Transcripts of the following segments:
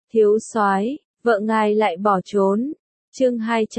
Thiếu soái, vợ ngài lại bỏ trốn. Chương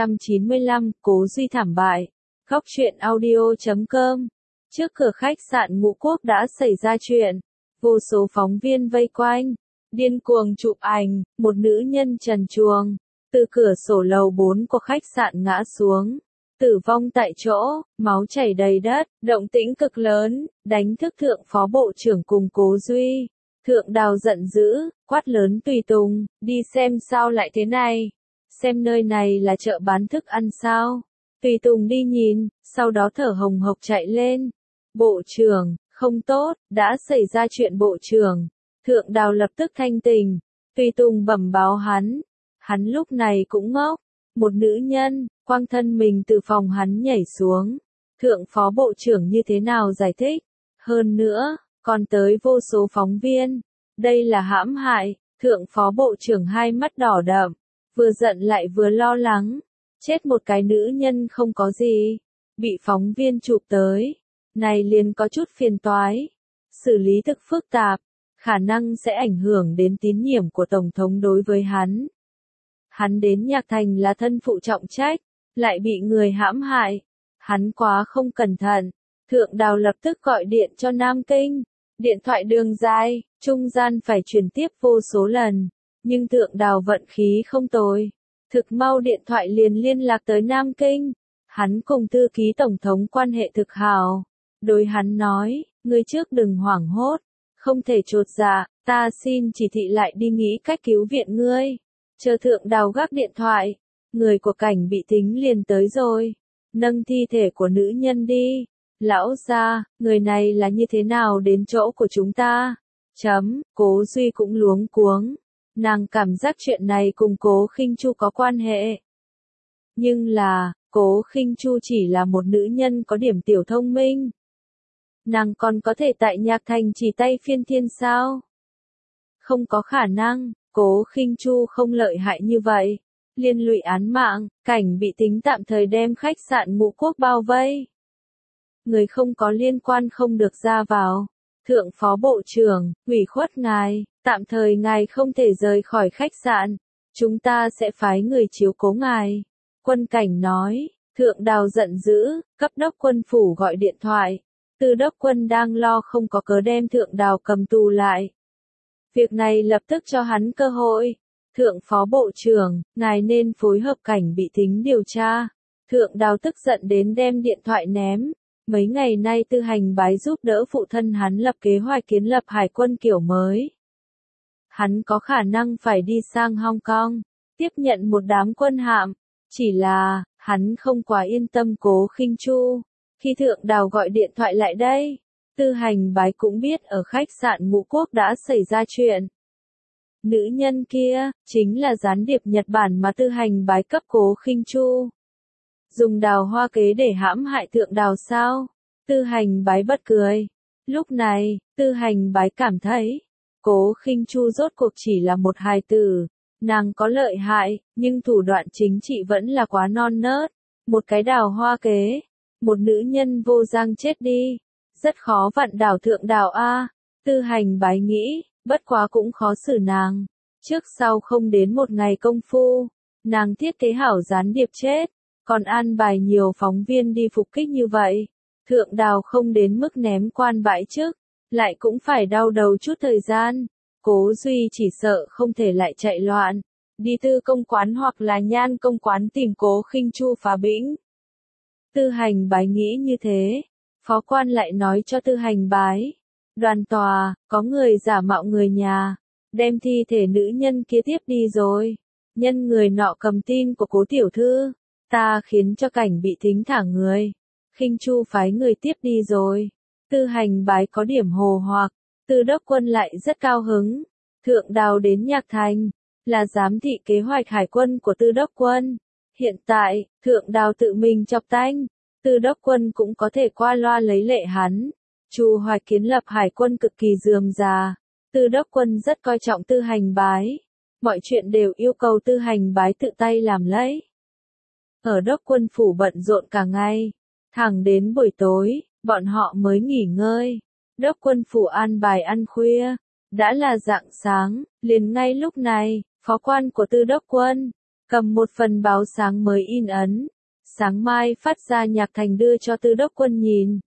295, Cố Duy thảm bại. Góc truyện audio.com. Trước cửa khách sạn Ngũ Quốc đã xảy ra chuyện, vô số phóng viên vây quanh, điên cuồng chụp ảnh, một nữ nhân trần truồng, từ cửa sổ lầu 4 của khách sạn ngã xuống, tử vong tại chỗ, máu chảy đầy đất, động tĩnh cực lớn, đánh thức thượng phó bộ trưởng cùng Cố Duy. Thượng Đào giận dữ, quát lớn Tùy Tùng, đi xem sao lại thế này, xem nơi này là chợ bán thức ăn sao. Tùy Tùng đi nhìn, sau đó thở hồng hộc chạy lên. Bộ trưởng, không tốt, đã xảy ra chuyện bộ trưởng. Thượng Đào lập tức thanh tình. Tùy Tùng bẩm báo hắn lúc này cũng ngốc. Một nữ nhân, quang thân mình từ phòng hắn nhảy xuống. Thượng phó bộ trưởng như thế nào giải thích? Hơn nữa, còn tới vô số phóng viên. Đây là hãm hại. Thượng phó bộ trưởng hai mắt đỏ đậm, vừa giận lại vừa lo lắng. Chết một cái nữ nhân không có gì, bị phóng viên chụp tới, này liền có chút phiền toái. Xử lý thực phức tạp, khả năng sẽ ảnh hưởng đến tín nhiệm của Tổng thống đối với hắn. Hắn đến Nhạc Thành là thân phụ trọng trách, lại bị người hãm hại. Hắn quá không cẩn thận. Thượng Đào lập tức gọi điện cho Nam Kinh. Điện thoại đường dài, trung gian phải chuyển tiếp vô số lần. Nhưng Thượng Đào vận khí không tồi. Thực mau điện thoại liền liên lạc tới Nam Kinh. Hắn cùng thư ký Tổng thống quan hệ thực hảo. Đối hắn nói, ngươi trước đừng hoảng hốt. Không thể chột dạ, ta xin chỉ thị lại đi nghĩ cách cứu viện ngươi. Chờ Thượng Đào gác điện thoại. Người của cảnh bị tính liền tới rồi. Nâng thi thể của nữ nhân đi. Lão gia, người này là như thế nào đến chỗ của chúng ta? Cố Duy cũng luống cuống. Nàng cảm giác chuyện này cùng Cố Khinh Chu có quan hệ. Nhưng là, Cố Khinh Chu chỉ là một nữ nhân có điểm tiểu thông minh. Nàng còn có thể tại Nhạc Thành chỉ tay phiên thiên sao? Không có khả năng, Cố Khinh Chu không lợi hại như vậy. Liên lụy án mạng, cảnh bị tính tạm thời đem khách sạn Ngũ Quốc bao vây. Người không có liên quan không được ra vào. Thượng phó bộ trưởng, ủy khuất ngài, tạm thời ngài không thể rời khỏi khách sạn. Chúng ta sẽ phái người chiếu cố ngài. Quân cảnh nói. Thượng Đào giận dữ, cấp đốc quân phủ gọi điện thoại. Tư đốc quân đang lo không có cớ đem Thượng Đào cầm tù lại. Việc này lập tức cho hắn cơ hội. Thượng phó bộ trưởng, ngài nên phối hợp cảnh bị tính điều tra. Thượng Đào tức giận đến đem điện thoại ném. Mấy ngày nay Tư Hành Bái giúp đỡ phụ thân hắn lập kế hoạch kiến lập hải quân kiểu mới. Hắn có khả năng phải đi sang Hong Kong, tiếp nhận một đám quân hạm. Chỉ là, hắn không quá yên tâm Cố Khinh Chu. Khi Thượng Đào gọi điện thoại lại đây, Tư Hành Bái cũng biết ở khách sạn Ngũ Quốc đã xảy ra chuyện. Nữ nhân kia, chính là gián điệp Nhật Bản mà Tư Hành Bái cấp Cố Khinh Chu. Dùng đào hoa kế để hãm hại Thượng Đào sao? Tư Hành Bái bật cười. Lúc này, Tư Hành Bái cảm thấy, Cố Khinh Chu rốt cuộc chỉ là một hài tử. Nàng có lợi hại, nhưng thủ đoạn chính trị vẫn là quá non nớt. Một cái đào hoa kế, một nữ nhân vô giang chết đi. Rất khó vặn đảo Thượng Đào a. Tư Hành Bái nghĩ, bất quá cũng khó xử nàng. Trước sau không đến một ngày công phu, nàng thiết kế hảo gián điệp chết. Còn an bài nhiều phóng viên đi phục kích như vậy. Thượng Đào không đến mức ném quan bãi chức, lại cũng phải đau đầu chút thời gian. Cố Duy chỉ sợ không thể lại chạy loạn, đi Tư công quán hoặc là Nhan công quán tìm Cố Khinh Chu phá bĩnh. Tư Hành Bái nghĩ như thế, phó quan lại nói cho Tư Hành Bái. Đoàn tòa, có người giả mạo người nhà, đem thi thể nữ nhân kia tiếp đi rồi. Nhân người nọ cầm tin của Cố tiểu thư. Ta khiến cho cảnh bị tính thả người. Khinh Chu phái người tiếp đi rồi. Tư Hành Bái có điểm hồ hoặc. Tư đốc quân lại rất cao hứng. Thượng Đào đến Nhạc Thành, là giám thị kế hoạch hải quân của Tư đốc quân. Hiện tại, Thượng Đào tự mình chọc tanh. Tư đốc quân cũng có thể qua loa lấy lệ hắn. Chu hoạch kiến lập hải quân cực kỳ rườm rà. Tư đốc quân rất coi trọng Tư Hành Bái. Mọi chuyện đều yêu cầu Tư Hành Bái tự tay làm lấy. Ở đốc quân phủ bận rộn cả ngày. Thẳng đến buổi tối, bọn họ mới nghỉ ngơi. Đốc quân phủ an bài ăn khuya. Đã là rạng sáng, liền ngay lúc này, phó quan của Tư Đốc Quân, cầm một phần báo sáng mới in ấn. Sáng mai phát ra Nhạc Thành đưa cho Tư Đốc Quân nhìn.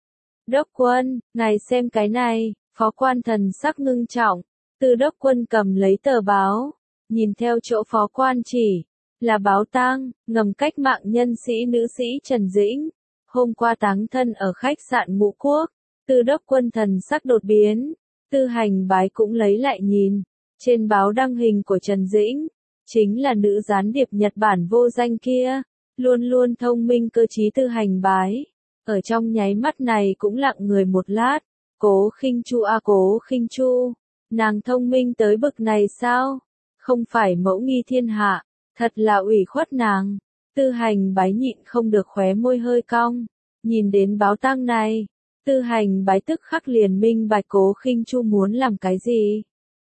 Đốc Quân, ngài xem cái này, phó quan thần sắc ngưng trọng. Tư Đốc Quân cầm lấy tờ báo, nhìn theo chỗ phó quan chỉ, là báo tang, ngầm cách mạng nhân sĩ nữ sĩ Trần Dĩnh. Hôm qua táng thân ở khách sạn Ngũ Quốc. Tư Đốc Quân thần sắc đột biến. Tư Hành Bái cũng lấy lại nhìn. Trên báo đăng hình của Trần Dĩnh, chính là nữ gián điệp Nhật Bản vô danh kia. Luôn luôn thông minh cơ trí Tư Hành Bái. Ở trong nháy mắt này cũng lặng người một lát. Cố Khinh Chu à, Cố Khinh Chu. Nàng thông minh tới bực này sao? Không phải mẫu nghi thiên hạ. Thật là ủy khuất nàng. Tư Hành Bái nhịn không được khóe môi hơi cong. Nhìn đến báo tang này, Tư Hành Bái tức khắc liền minh bạch Cố Khinh Chu muốn làm cái gì.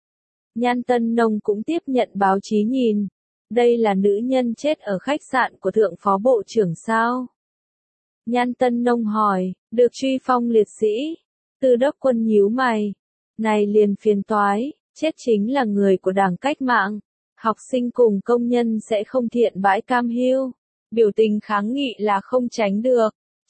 Nhan Tân Nông cũng tiếp nhận báo chí nhìn. Đây là nữ nhân chết ở khách sạn của thượng phó bộ trưởng sao? Nhan Tân Nông hỏi, được truy phong liệt sĩ. Tư Đốc Quân nhíu mày. Này liền phiền toái, chết chính là người của Đảng Cách mạng. Học sinh cùng công nhân sẽ không thiện bãi cam hiu. Biểu tình kháng nghị là không tránh được.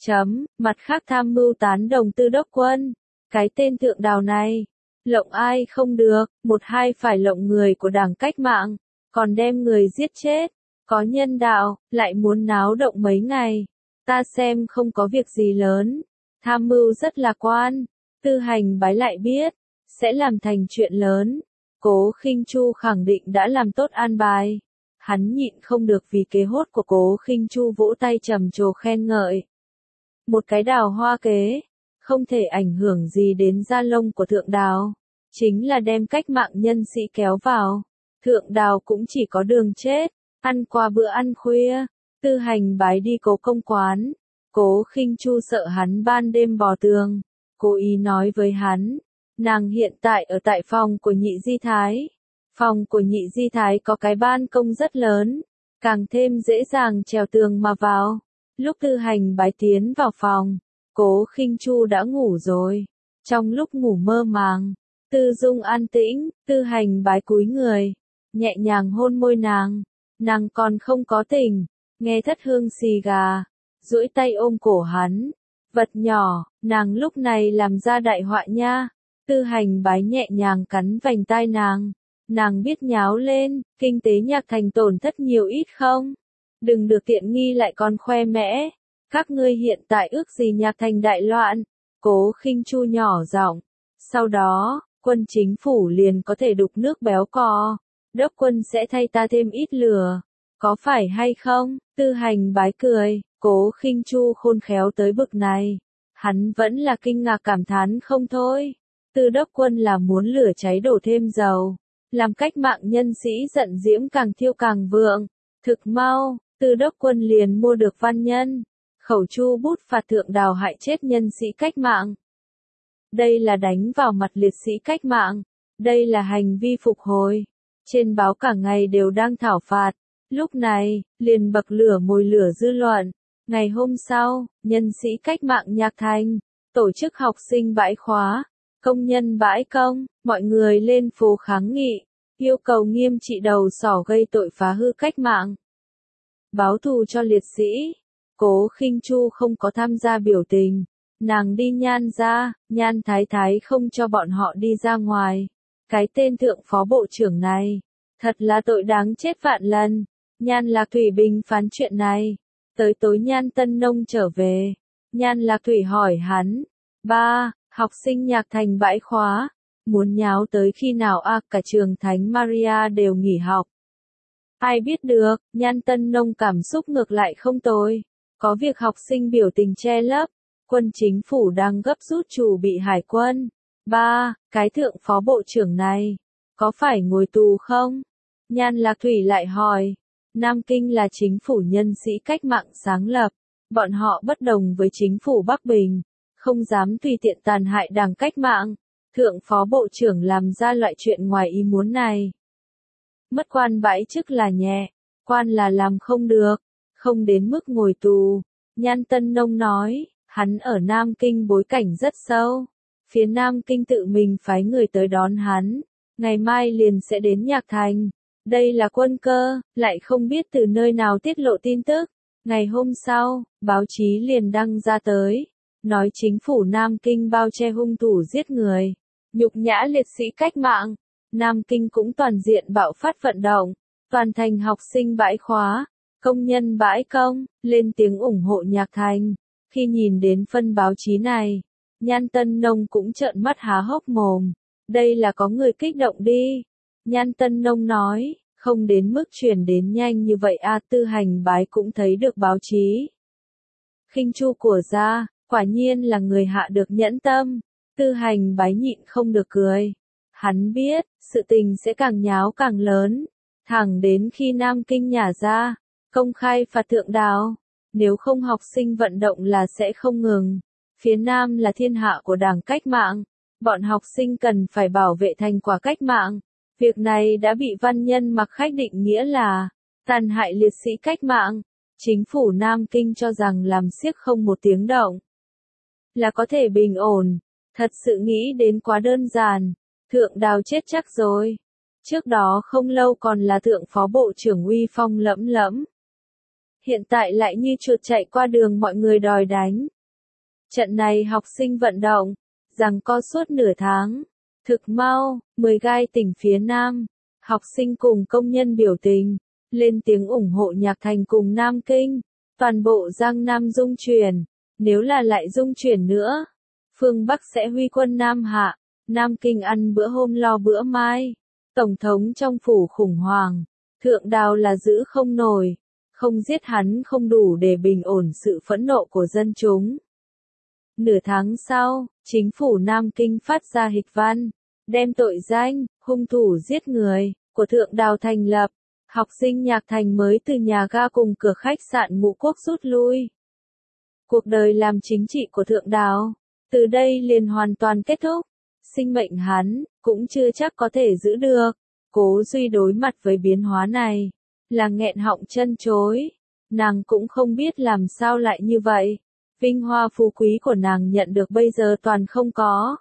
Mặt khác tham mưu tán đồng Tư Đốc Quân. Cái tên thượng đào này, lộng ai không được, một hai phải lộng người của Đảng Cách mạng, còn đem người giết chết. Có nhân đạo, lại muốn náo động mấy ngày. Ta xem không có việc gì lớn. Tham mưu rất lạc quan. Tư Hành Bái lại biết, sẽ làm thành chuyện lớn. Cố Khinh Chu khẳng định đã làm tốt an bài. Hắn nhịn không được vì kế hốt của Cố Khinh Chu vỗ tay trầm trồ khen ngợi. Một cái đào hoa kế, không thể ảnh hưởng gì đến da lông của thượng đào. Chính là đem cách mạng nhân sĩ kéo vào. Thượng đào cũng chỉ có đường chết, ăn qua bữa ăn khuya. Tư Hành Bái đi Cố công quán. Cố Khinh Chu sợ hắn ban đêm bò tường. Cố ý nói với hắn. Nàng hiện tại ở tại phòng của Nhị Di Thái. Phòng của Nhị Di Thái có cái ban công rất lớn. Càng thêm dễ dàng trèo tường mà vào. Lúc Tư Hành Bái tiến vào phòng, Cố Khinh Chu đã ngủ rồi. Trong lúc ngủ mơ màng, Tư Dung an tĩnh, Tư Hành Bái cúi người, nhẹ nhàng hôn môi nàng. Nàng còn không có tỉnh, nghe thất hương xì gà, duỗi tay ôm cổ hắn. Vật nhỏ, nàng lúc này làm ra đại họa nha. Tư Hành Bái nhẹ nhàng cắn vành tai nàng. Nàng biết nháo lên, kinh tế Nhạc Thành tổn thất nhiều ít không? Đừng được tiện nghi lại còn khoe mẽ. Các ngươi hiện tại ước gì Nhạc Thành đại loạn? Cố Khinh Chu nhỏ giọng. Sau đó, quân chính phủ liền có thể đục nước béo cò. Đốc quân sẽ thay ta thêm ít lửa. Có phải hay không? Tư Hành Bái cười. Cố Khinh Chu khôn khéo tới bực này. Hắn vẫn là kinh ngạc cảm thán không thôi. Tư Đốc Quân là muốn lửa cháy đổ thêm dầu. Làm cách mạng nhân sĩ giận diễm càng thiêu càng vượng. Thực mau, Tư Đốc Quân liền mua được văn nhân. Khẩu chu bút phạt thượng đào hại chết nhân sĩ cách mạng. Đây là đánh vào mặt liệt sĩ cách mạng. Đây là hành vi phục hồi. Trên báo cả ngày đều đang thảo phạt. Lúc này, liền bậc lửa mồi lửa dư luận. Ngày hôm sau, nhân sĩ cách mạng Nhạc Thành, tổ chức học sinh bãi khóa, công nhân bãi công, mọi người lên phố kháng nghị, yêu cầu nghiêm trị đầu sỏ gây tội phá hư cách mạng. Báo thù cho liệt sĩ. Cố Khinh Chu không có tham gia biểu tình. Nàng đi Nhan ra, Nhan Thái Thái không cho bọn họ đi ra ngoài. Cái tên thượng phó bộ trưởng này, thật là tội đáng chết vạn lần. Nhan Lạc Thủy bình phán chuyện này. Tới tối Nhan Tân Nông trở về. Nhan Lạc Thủy hỏi hắn. Ba, học sinh Nhạc Thành bãi khóa. Muốn nháo tới khi nào cả trường Thánh Maria đều nghỉ học. Ai biết được, Nhan Tân Nông cảm xúc ngược lại không tồi. Có việc học sinh biểu tình che lấp. Quân chính phủ đang gấp rút chủ bị hải quân. Ba, cái thượng phó bộ trưởng này, có phải ngồi tù không? Nhan Lạc Thủy lại hỏi. Nam Kinh là chính phủ nhân sĩ cách mạng sáng lập. Bọn họ bất đồng với chính phủ Bắc Bình. Không dám tùy tiện tàn hại Đảng Cách mạng. Thượng phó bộ trưởng làm ra loại chuyện ngoài ý muốn này. Mất quan bãi chức là nhẹ. Quan là làm không được. Không đến mức ngồi tù. Nhan Tân Nông nói. Hắn ở Nam Kinh bối cảnh rất sâu. Phía Nam Kinh tự mình phái người tới đón hắn. Ngày mai liền sẽ đến Nhạc Thành. Đây là quân cơ, lại không biết từ nơi nào tiết lộ tin tức. Ngày hôm sau, báo chí liền đăng ra tới, nói chính phủ Nam Kinh bao che hung thủ giết người, nhục nhã liệt sĩ cách mạng. Nam Kinh cũng toàn diện bạo phát vận động, toàn thành học sinh bãi khóa, công nhân bãi công, lên tiếng ủng hộ Nhạc Thành. Khi nhìn đến phân báo chí này, Nhan Tân Nông cũng trợn mắt há hốc mồm. Đây là có người kích động đi. Nhan Tân Nông nói, không đến mức truyền đến nhanh như vậy a. Tư Hành Bái cũng thấy được báo chí. Khinh Chu của gia, quả nhiên là người hạ được nhẫn tâm. Tư Hành Bái nhịn không được cười. Hắn biết, sự tình sẽ càng nháo càng lớn. Thẳng đến khi Nam Kinh nhả ra, công khai phạt Thượng Đào. Nếu không học sinh vận động là sẽ không ngừng. Phía Nam là thiên hạ của Đảng Cách mạng. Bọn học sinh cần phải bảo vệ thành quả cách mạng. Việc này đã bị văn nhân Mặc Khách định nghĩa là tàn hại liệt sĩ cách mạng. Chính phủ Nam Kinh cho rằng làm xiếc không một tiếng động là có thể bình ổn. Thật sự nghĩ đến quá đơn giản. Thượng Đào chết chắc rồi. Trước đó không lâu còn là thượng phó bộ trưởng uy phong lẫm lẫm. Hiện tại lại như chuột chạy qua đường mọi người đòi đánh. Trận này học sinh vận động, giằng co suốt nửa tháng. Thực mau, 10 gai tỉnh phía Nam, học sinh cùng công nhân biểu tình, lên tiếng ủng hộ Nhạc Thành cùng Nam Kinh. Toàn bộ Giang Nam rung chuyển, nếu là lại rung chuyển nữa, phương Bắc sẽ huy quân Nam Hạ, Nam Kinh ăn bữa hôm lo bữa mai. Tổng thống trong phủ khủng hoảng, Thượng Đào là giữ không nổi, không giết hắn không đủ để bình ổn sự phẫn nộ của dân chúng. Nửa tháng sau, chính phủ Nam Kinh phát ra hịch văn, đem tội danh, hung thủ giết người, của Thượng Đào thành lập. Học sinh Nhạc Thành mới từ nhà ga cùng cửa khách sạn Ngũ Quốc rút lui. Cuộc đời làm chính trị của Thượng Đào, từ đây liền hoàn toàn kết thúc. Sinh mệnh hắn, cũng chưa chắc có thể giữ được. Cố Duy đối mặt với biến hóa này, là nghẹn họng chân chối. Nàng cũng không biết làm sao lại như vậy. Vinh hoa phú quý của nàng nhận được bây giờ toàn không có.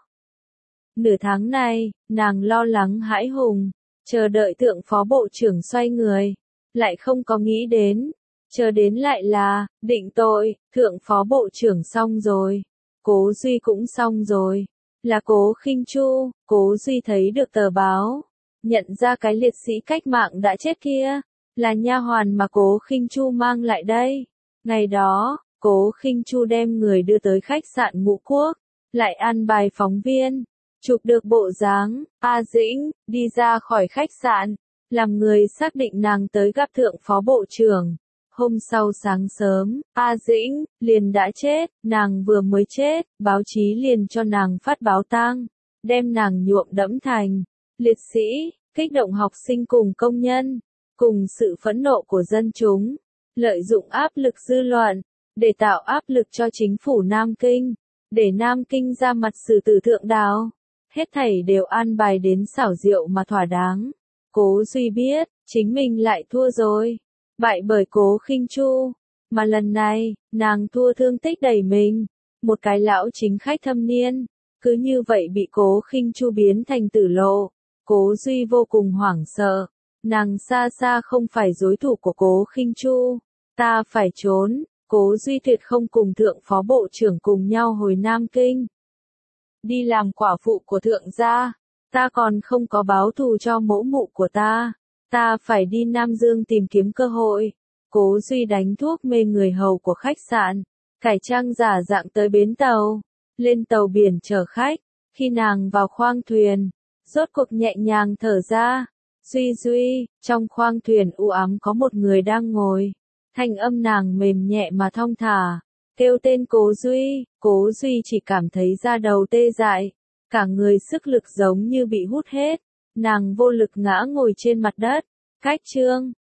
Nửa tháng này, nàng lo lắng hãi hùng, chờ đợi thượng phó bộ trưởng xoay người, lại không có nghĩ đến, chờ đến lại là, định tội, thượng phó bộ trưởng xong rồi, Cố Duy cũng xong rồi, là Cố Khinh Chu. Cố Duy thấy được tờ báo, nhận ra cái liệt sĩ cách mạng đã chết kia, là nha hoàn mà Cố Khinh Chu mang lại đây. Ngày đó, Cố Khinh Chu đem người đưa tới khách sạn Ngũ Quốc, lại an bài phóng viên, chụp được bộ dáng, A Dĩnh, đi ra khỏi khách sạn, làm người xác định nàng tới gặp thượng phó bộ trưởng. Hôm sau sáng sớm, A Dĩnh, liền đã chết, nàng vừa mới chết, báo chí liền cho nàng phát báo tang, đem nàng nhuộm đẫm thành liệt sĩ, kích động học sinh cùng công nhân, cùng sự phẫn nộ của dân chúng, lợi dụng áp lực dư luận, để tạo áp lực cho chính phủ Nam Kinh, để Nam Kinh ra mặt xử tử Thượng Đào. Hết thảy đều an bài đến xảo diệu mà thỏa đáng. Cố Duy biết, chính mình lại thua rồi. Bại bởi Cố Khinh Chu. Mà lần này, nàng thua thương tích đầy mình. Một cái lão chính khách thâm niên. Cứ như vậy bị Cố Khinh Chu biến thành tử lộ. Cố Duy vô cùng hoảng sợ. Nàng xa xa không phải đối thủ của Cố Khinh Chu. Ta phải trốn. Cố Duy tuyệt không cùng thượng phó bộ trưởng cùng nhau hồi Nam Kinh. Đi làm quả phụ của thượng gia. Ta còn không có báo thù cho mẫu mụ của ta. Ta phải đi Nam Dương tìm kiếm cơ hội. Cố Duy đánh thuốc mê người hầu của khách sạn, cải trang giả dạng tới bến tàu, lên tàu biển chở khách. Khi nàng vào khoang thuyền, rốt cuộc nhẹ nhàng thở ra. Duy Duy, trong khoang thuyền u ám có một người đang ngồi. Thanh âm nàng mềm nhẹ mà thong thả, kêu tên Cố Duy. Cố Duy chỉ cảm thấy da đầu tê dại, cả người sức lực giống như bị hút hết. Nàng vô lực ngã ngồi trên mặt đất. Cách chương